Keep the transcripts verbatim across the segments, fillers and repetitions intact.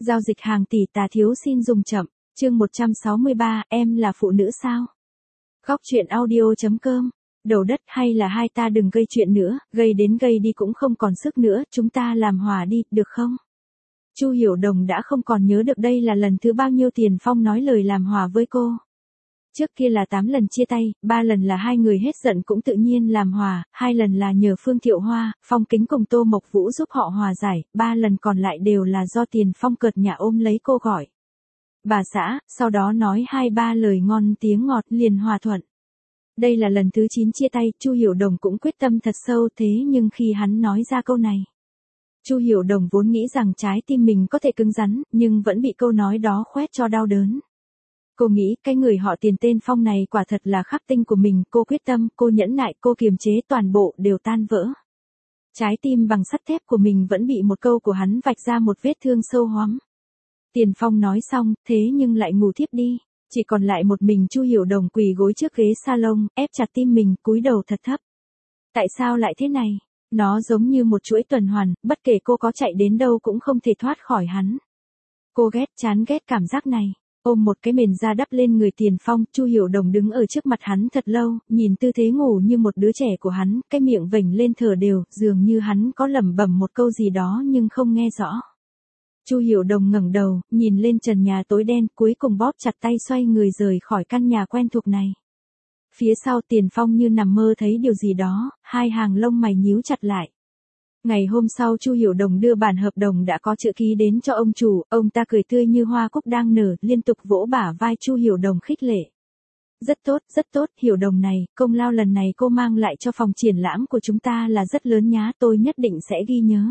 Giao dịch hàng tỷ tà thiếu xin dùng chậm, chương một trăm sáu mươi ba, em là phụ nữ sao? Góc truyện audio.com, đầu đất hay là hai ta đừng gây chuyện nữa, gây đến gây đi cũng không còn sức nữa, chúng ta làm hòa đi, được không? Chu Hiểu Đồng đã không còn nhớ được đây là lần thứ bao nhiêu Tiền Phong nói lời làm hòa với cô. Trước kia là tám lần chia tay, ba lần là hai người hết giận cũng tự nhiên làm hòa, hai lần là nhờ Phương Thiệu Hoa, Phong Kính cùng Tô Mộc Vũ giúp họ hòa giải, ba lần còn lại đều là do Tiền Phong cợt nhả ôm lấy cô gọi bà xã, sau đó nói hai ba lời ngon tiếng ngọt liền hòa thuận. Đây là lần thứ chín chia tay, Chu Hiểu Đồng cũng quyết tâm thật sâu, thế nhưng khi hắn nói ra câu này, Chu Hiểu Đồng vốn nghĩ rằng trái tim mình có thể cứng rắn, nhưng vẫn bị câu nói đó khoét cho đau đớn. Cô nghĩ cái người họ Tiền tên Phong này quả thật là khắc tinh của mình, cô quyết tâm, cô nhẫn nại, cô kiềm chế, toàn bộ đều tan vỡ. Trái tim bằng sắt thép của mình vẫn bị một câu của hắn vạch ra một vết thương sâu hoắm. Tiền Phong nói xong, thế nhưng lại ngủ thiếp đi, chỉ còn lại một mình Chu Hiểu Đồng quỳ gối trước ghế salon, ép chặt tim mình, cúi đầu thật thấp. Tại sao lại thế này? Nó giống như một chuỗi tuần hoàn, bất kể cô có chạy đến đâu cũng không thể thoát khỏi hắn. Cô ghét, chán ghét cảm giác này. Ôm một cái mền da đắp lên người Tiền Phong, Chu Hiểu Đồng đứng ở trước mặt hắn thật lâu, nhìn tư thế ngủ như một đứa trẻ của hắn, cái miệng vểnh lên thở đều, dường như hắn có lẩm bẩm một câu gì đó nhưng không nghe rõ. Chu Hiểu Đồng ngẩng đầu, nhìn lên trần nhà tối đen, cuối cùng bóp chặt tay xoay người rời khỏi căn nhà quen thuộc này. Phía sau Tiền Phong như nằm mơ thấy điều gì đó, hai hàng lông mày nhíu chặt lại. Ngày hôm sau Chu Hiểu Đồng đưa bản hợp đồng đã có chữ ký đến cho ông chủ, ông ta cười tươi như hoa cúc đang nở, liên tục vỗ bả vai Chu Hiểu Đồng khích lệ. Rất tốt, rất tốt, Hiểu Đồng này, công lao lần này cô mang lại cho phòng triển lãm của chúng ta là rất lớn nhá, tôi nhất định sẽ ghi nhớ.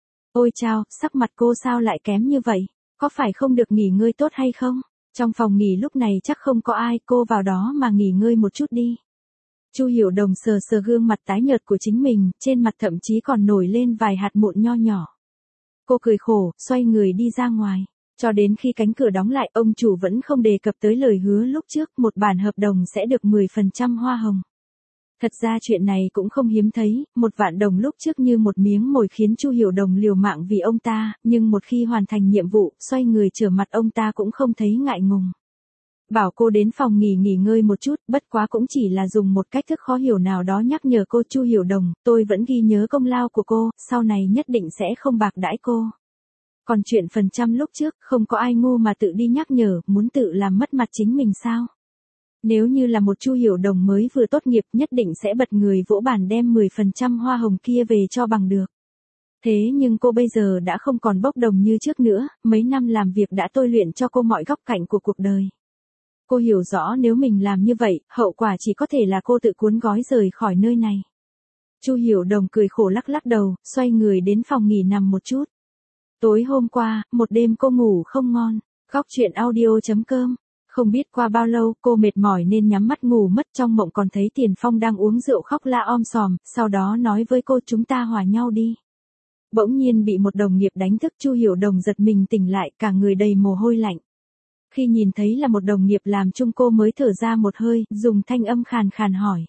Ôi chao, sắc mặt cô sao lại kém như vậy, có phải không được nghỉ ngơi tốt hay không? Trong phòng nghỉ lúc này chắc không có ai, cô vào đó mà nghỉ ngơi một chút đi. Chu Hiểu Đồng sờ sờ gương mặt tái nhợt của chính mình, trên mặt thậm chí còn nổi lên vài hạt mụn nho nhỏ. Cô cười khổ, xoay người đi ra ngoài. Cho đến khi cánh cửa đóng lại, ông chủ vẫn không đề cập tới lời hứa lúc trước, một bản hợp đồng sẽ được mười phần trăm hoa hồng. Thật ra chuyện này cũng không hiếm thấy, một vạn đồng lúc trước như một miếng mồi khiến Chu Hiểu Đồng liều mạng vì ông ta, nhưng một khi hoàn thành nhiệm vụ, xoay người trở mặt ông ta cũng không thấy ngại ngùng. Bảo cô đến phòng nghỉ nghỉ ngơi một chút, bất quá cũng chỉ là dùng một cách thức khó hiểu nào đó nhắc nhở cô. Chu Hiểu Đồng, tôi vẫn ghi nhớ công lao của cô, sau này nhất định sẽ không bạc đãi cô. Còn chuyện phần trăm lúc trước, không có ai ngu mà tự đi nhắc nhở, muốn tự làm mất mặt chính mình sao? Nếu như là một Chu Hiểu Đồng mới vừa tốt nghiệp nhất định sẽ bật người vỗ bàn đem mười phần trăm hoa hồng kia về cho bằng được. Thế nhưng cô bây giờ đã không còn bốc đồng như trước nữa, mấy năm làm việc đã tôi luyện cho cô mọi góc cạnh của cuộc đời. Cô hiểu rõ nếu mình làm như vậy, hậu quả chỉ có thể là cô tự cuốn gói rời khỏi nơi này. Chu Hiểu Đồng cười khổ lắc lắc đầu, xoay người đến phòng nghỉ nằm một chút. Tối hôm qua, một đêm cô ngủ không ngon, góc truyện audio.com. Không biết qua bao lâu cô mệt mỏi nên nhắm mắt ngủ mất, trong mộng còn thấy Tiền Phong đang uống rượu khóc la om sòm, sau đó nói với cô chúng ta hòa nhau đi. Bỗng nhiên bị một đồng nghiệp đánh thức, Chu Hiểu Đồng giật mình tỉnh lại, cả người đầy mồ hôi lạnh. Khi nhìn thấy là một đồng nghiệp làm chung cô mới thở ra một hơi, dùng thanh âm khàn khàn hỏi.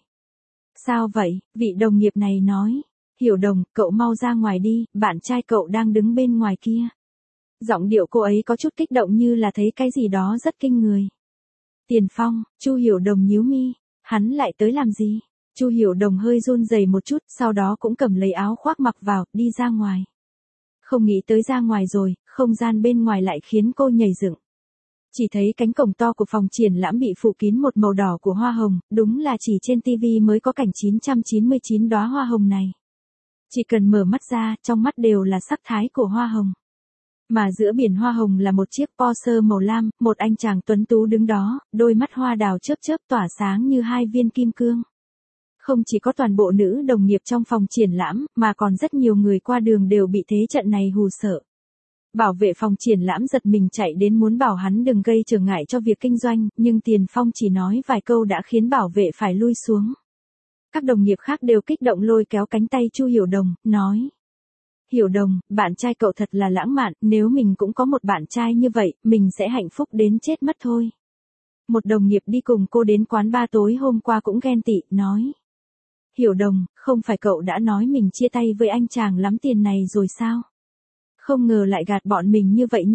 Sao vậy? Vị đồng nghiệp này nói. Hiểu Đồng, cậu mau ra ngoài đi, bạn trai cậu đang đứng bên ngoài kia. Giọng điệu cô ấy có chút kích động như là thấy cái gì đó rất kinh người. Tiền Phong, Chu Hiểu Đồng nhíu mi, hắn lại tới làm gì? Chu Hiểu Đồng hơi run rẩy một chút, sau đó cũng cầm lấy áo khoác mặc vào, đi ra ngoài. Không nghĩ tới ra ngoài rồi, không gian bên ngoài lại khiến cô nhảy dựng. Chỉ thấy cánh cổng to của phòng triển lãm bị phủ kín một màu đỏ của hoa hồng, đúng là chỉ trên tivi mới có cảnh chín trăm chín mươi chín đóa hoa hồng này. Chỉ cần mở mắt ra, trong mắt đều là sắc thái của hoa hồng. Mà giữa biển hoa hồng là một chiếc Porsche màu lam, một anh chàng tuấn tú đứng đó, đôi mắt hoa đào chớp chớp tỏa sáng như hai viên kim cương. Không chỉ có toàn bộ nữ đồng nghiệp trong phòng triển lãm, mà còn rất nhiều người qua đường đều bị thế trận này hù sợ. Bảo vệ phòng triển lãm giật mình chạy đến muốn bảo hắn đừng gây trở ngại cho việc kinh doanh, nhưng Tiền Phong chỉ nói vài câu đã khiến bảo vệ phải lui xuống. Các đồng nghiệp khác đều kích động lôi kéo cánh tay Chu Hiểu Đồng, nói. Hiểu Đồng, bạn trai cậu thật là lãng mạn, nếu mình cũng có một bạn trai như vậy, mình sẽ hạnh phúc đến chết mất thôi. Một đồng nghiệp đi cùng cô đến quán bar tối hôm qua cũng ghen tị, nói. Hiểu Đồng, không phải cậu đã nói mình chia tay với anh chàng lắm tiền này rồi sao? Không ngờ lại gạt bọn mình như vậy nha.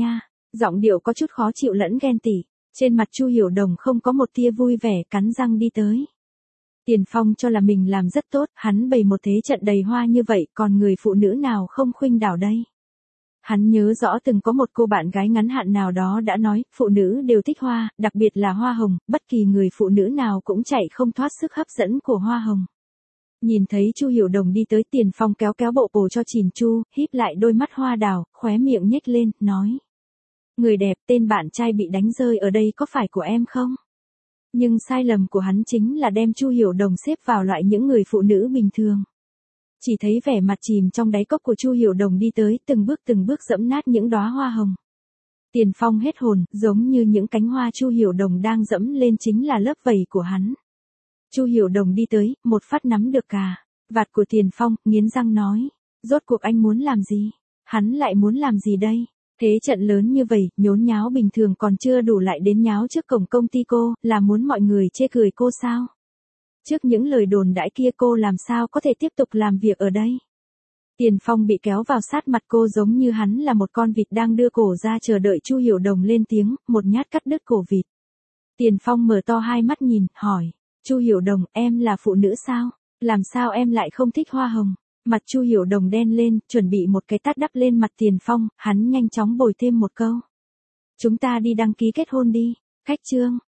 Giọng điệu có chút khó chịu lẫn ghen tị. Trên mặt Chu Hiểu Đồng không có một tia vui vẻ, cắn răng đi tới. Tiền Phong cho là mình làm rất tốt, hắn bày một thế trận đầy hoa như vậy, còn người phụ nữ nào không khuynh đảo đây. Hắn nhớ rõ từng có một cô bạn gái ngắn hạn nào đó đã nói, phụ nữ đều thích hoa, đặc biệt là hoa hồng, bất kỳ người phụ nữ nào cũng chạy không thoát sức hấp dẫn của hoa hồng. Nhìn thấy Chu Hiểu Đồng đi tới, Tiền Phong kéo kéo bộ cổ cho chỉn chu, híp lại đôi mắt hoa đào, khóe miệng nhếch lên, nói. Người đẹp, tên bạn trai bị đánh rơi ở đây có phải của em không? Nhưng sai lầm của hắn chính là đem Chu Hiểu Đồng xếp vào loại những người phụ nữ bình thường. Chỉ thấy vẻ mặt chìm trong đáy cốc của Chu Hiểu Đồng đi tới, từng bước từng bước dẫm nát những đóa hoa hồng. Tiền Phong hết hồn, giống như những cánh hoa Chu Hiểu Đồng đang dẫm lên chính là lớp vảy của hắn. Chu Hiểu Đồng đi tới, một phát nắm được cà vạt của Tiền Phong, nghiến răng nói, rốt cuộc anh muốn làm gì? Hắn lại muốn làm gì đây? Thế trận lớn như vậy, nhốn nháo bình thường còn chưa đủ lại đến nháo trước cổng công ty cô, là muốn mọi người chê cười cô sao? Trước những lời đồn đãi kia cô làm sao có thể tiếp tục làm việc ở đây? Tiền Phong bị kéo vào sát mặt cô giống như hắn là một con vịt đang đưa cổ ra chờ đợi Chu Hiểu Đồng lên tiếng, một nhát cắt đứt cổ vịt. Tiền Phong mở to hai mắt nhìn, hỏi, Chu Hiểu Đồng, em là phụ nữ sao? Làm sao em lại không thích hoa hồng? Mặt Chu Hiểu Đồng đen lên, chuẩn bị một cái tát đắp lên mặt Tiền Phong, hắn nhanh chóng bồi thêm một câu. Chúng ta đi đăng ký kết hôn đi, khách trương.